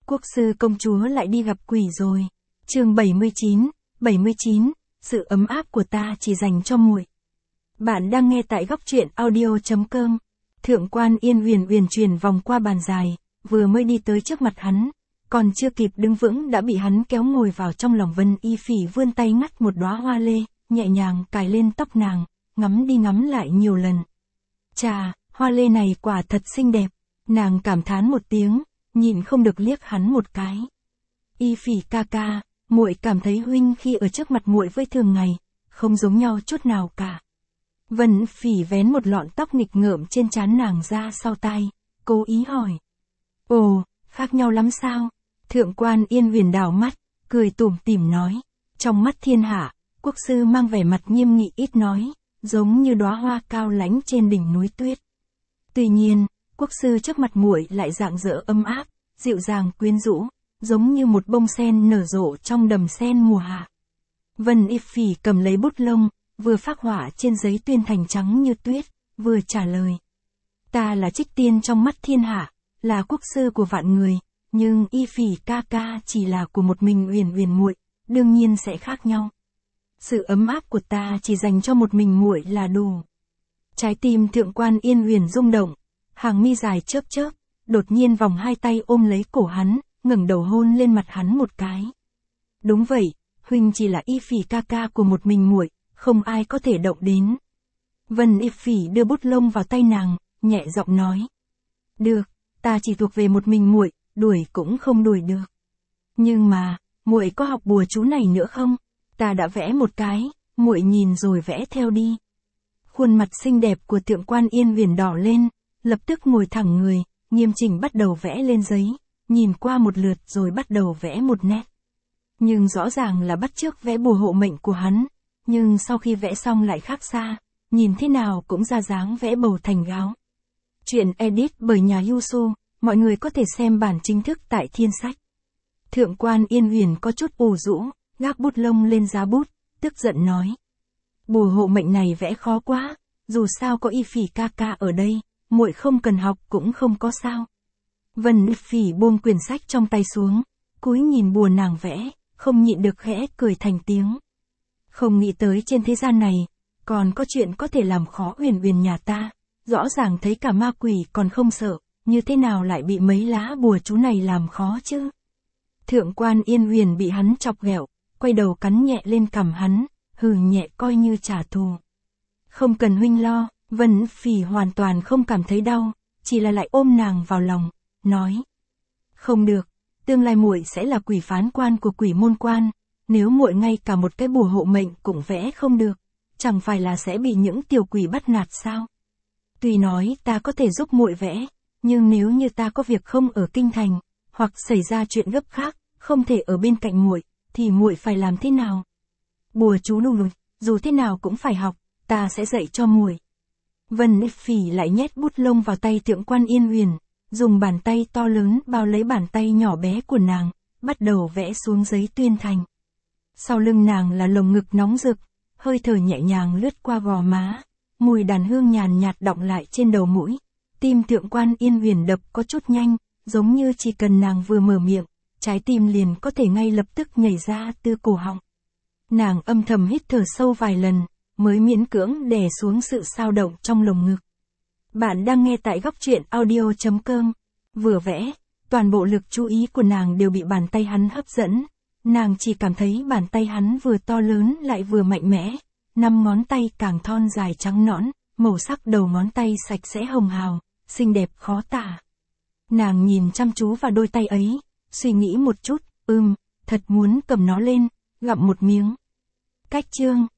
Quốc sư công chúa lại đi gặp quỷ rồi. Chương 79, sự ấm áp của ta chỉ dành cho muội. Bạn đang nghe tại góc truyện audio.com. Thượng quan Yên Uyển chuyển vòng qua bàn dài, vừa mới đi tới trước mặt hắn, còn chưa kịp đứng vững đã bị hắn kéo ngồi vào trong lòng. Vân Y Phỉ vươn tay ngắt một đóa hoa lê, nhẹ nhàng cài lên tóc nàng, ngắm đi ngắm lại nhiều lần. Chà, hoa lê này quả thật xinh đẹp. Nàng cảm thán một tiếng, nhịn không được liếc hắn một cái. Y Phỉ ca ca, muội cảm thấy huynh khi ở trước mặt muội với thường ngày không giống nhau chút nào cả. Vân Phỉ vén một lọn tóc nghịch ngợm trên trán nàng ra sau tai, cố ý hỏi. Ồ, khác nhau lắm sao? Thượng quan Yên Uyển đảo mắt, cười tủm tỉm nói. Trong mắt thiên hạ, quốc sư mang vẻ mặt nghiêm nghị ít nói, giống như đóa hoa cao lãnh trên đỉnh núi tuyết. Tuy nhiên, quốc sư trước mặt muội lại rạng rỡ ấm áp, dịu dàng quyến rũ, giống như một bông sen nở rộ trong đầm sen mùa hạ. Vân Y Phỉ cầm lấy bút lông, vừa phác họa trên giấy tuyên thành trắng như tuyết, vừa trả lời. Ta là trích tiên trong mắt thiên hạ, là quốc sư của vạn người, nhưng Y Phỉ ca ca chỉ là của một mình Uyển muội, đương nhiên sẽ khác nhau. Sự ấm áp của ta chỉ dành cho một mình muội là đủ. Trái tim thượng quan Yên Uyển rung động, hàng mi dài chớp chớp, đột nhiên vòng hai tay ôm lấy cổ hắn, ngẩng đầu hôn lên mặt hắn một cái. Đúng vậy, huynh chỉ là Y Phỉ ca ca của một mình muội, không ai có thể động đến. Vân Y Phỉ đưa bút lông vào tay nàng, nhẹ giọng nói. Được, ta chỉ thuộc về một mình muội, đuổi cũng không đuổi được. Nhưng mà, muội có học bùa chú này nữa không? Ta đã vẽ một cái, muội nhìn rồi vẽ theo đi. Khuôn mặt xinh đẹp của thượng quan Yên Uyển đỏ lên, lập tức ngồi thẳng người, nghiêm chỉnh bắt đầu vẽ lên giấy, nhìn qua một lượt rồi bắt đầu vẽ một nét. Nhưng rõ ràng là bắt chước vẽ bùa hộ mệnh của hắn, nhưng sau khi vẽ xong lại khác xa, nhìn thế nào cũng ra dáng vẽ bầu thành gáo. Chuyện edit bởi nhà Yusu, mọi người có thể xem bản chính thức tại Thiên Sách. Thượng quan Yên Uyển có chút ủ rũ, gác bút lông lên giá bút, tức giận nói. Bùa hộ mệnh này vẽ khó quá, dù sao có Y Phỉ ca ca ở đây, muội không cần học cũng không có sao. Vân Y Phỉ buông quyển sách trong tay xuống, cúi nhìn bùa nàng vẽ, không nhịn được khẽ cười thành tiếng. Không nghĩ tới trên thế gian này, còn có chuyện có thể làm khó Uyển nhà ta, rõ ràng thấy cả ma quỷ còn không sợ, như thế nào lại bị mấy lá bùa chú này làm khó chứ? Thượng quan Yên Uyển bị hắn chọc ghẹo, quay đầu cắn nhẹ lên cằm hắn, hừ nhẹ coi như trả thù. Không cần huynh lo, Vân Phỉ hoàn toàn không cảm thấy đau, chỉ là lại ôm nàng vào lòng, nói. Không được, tương lai muội sẽ là quỷ phán quan của quỷ môn quan, nếu muội ngay cả một cái bùa hộ mệnh cũng vẽ không được, chẳng phải là sẽ bị những tiểu quỷ bắt nạt sao? Tuy nói ta có thể giúp muội vẽ, nhưng nếu như ta có việc không ở kinh thành, hoặc xảy ra chuyện gấp khác, không thể ở bên cạnh muội, thì muội phải làm thế nào? Bùa chú lùi, dù thế nào cũng phải học, ta sẽ dạy cho muội. Vân Y Phỉ lại nhét bút lông vào tay thượng quan Yên Uyển, dùng bàn tay to lớn bao lấy bàn tay nhỏ bé của nàng, bắt đầu vẽ xuống giấy tuyên thành. Sau lưng nàng là lồng ngực nóng rực, hơi thở nhẹ nhàng lướt qua gò má, mùi đàn hương nhàn nhạt đọng lại trên đầu mũi. Tim thượng quan Yên Uyển đập có chút nhanh, giống như chỉ cần nàng vừa mở miệng, trái tim liền có thể ngay lập tức nhảy ra từ cổ họng. Nàng âm thầm hít thở sâu vài lần, mới miễn cưỡng đè xuống sự xao động trong lồng ngực. Bạn đang nghe tại góc truyện audio.com. Vừa vẽ, toàn bộ lực chú ý của nàng đều bị bàn tay hắn hấp dẫn. Nàng chỉ cảm thấy bàn tay hắn vừa to lớn lại vừa mạnh mẽ, 5 ngón tay càng thon dài trắng nõn, màu sắc đầu ngón tay sạch sẽ hồng hào, xinh đẹp khó tả. Nàng nhìn chăm chú vào đôi tay ấy, suy nghĩ một chút, thật muốn cầm nó lên, gặm một miếng. Cách chương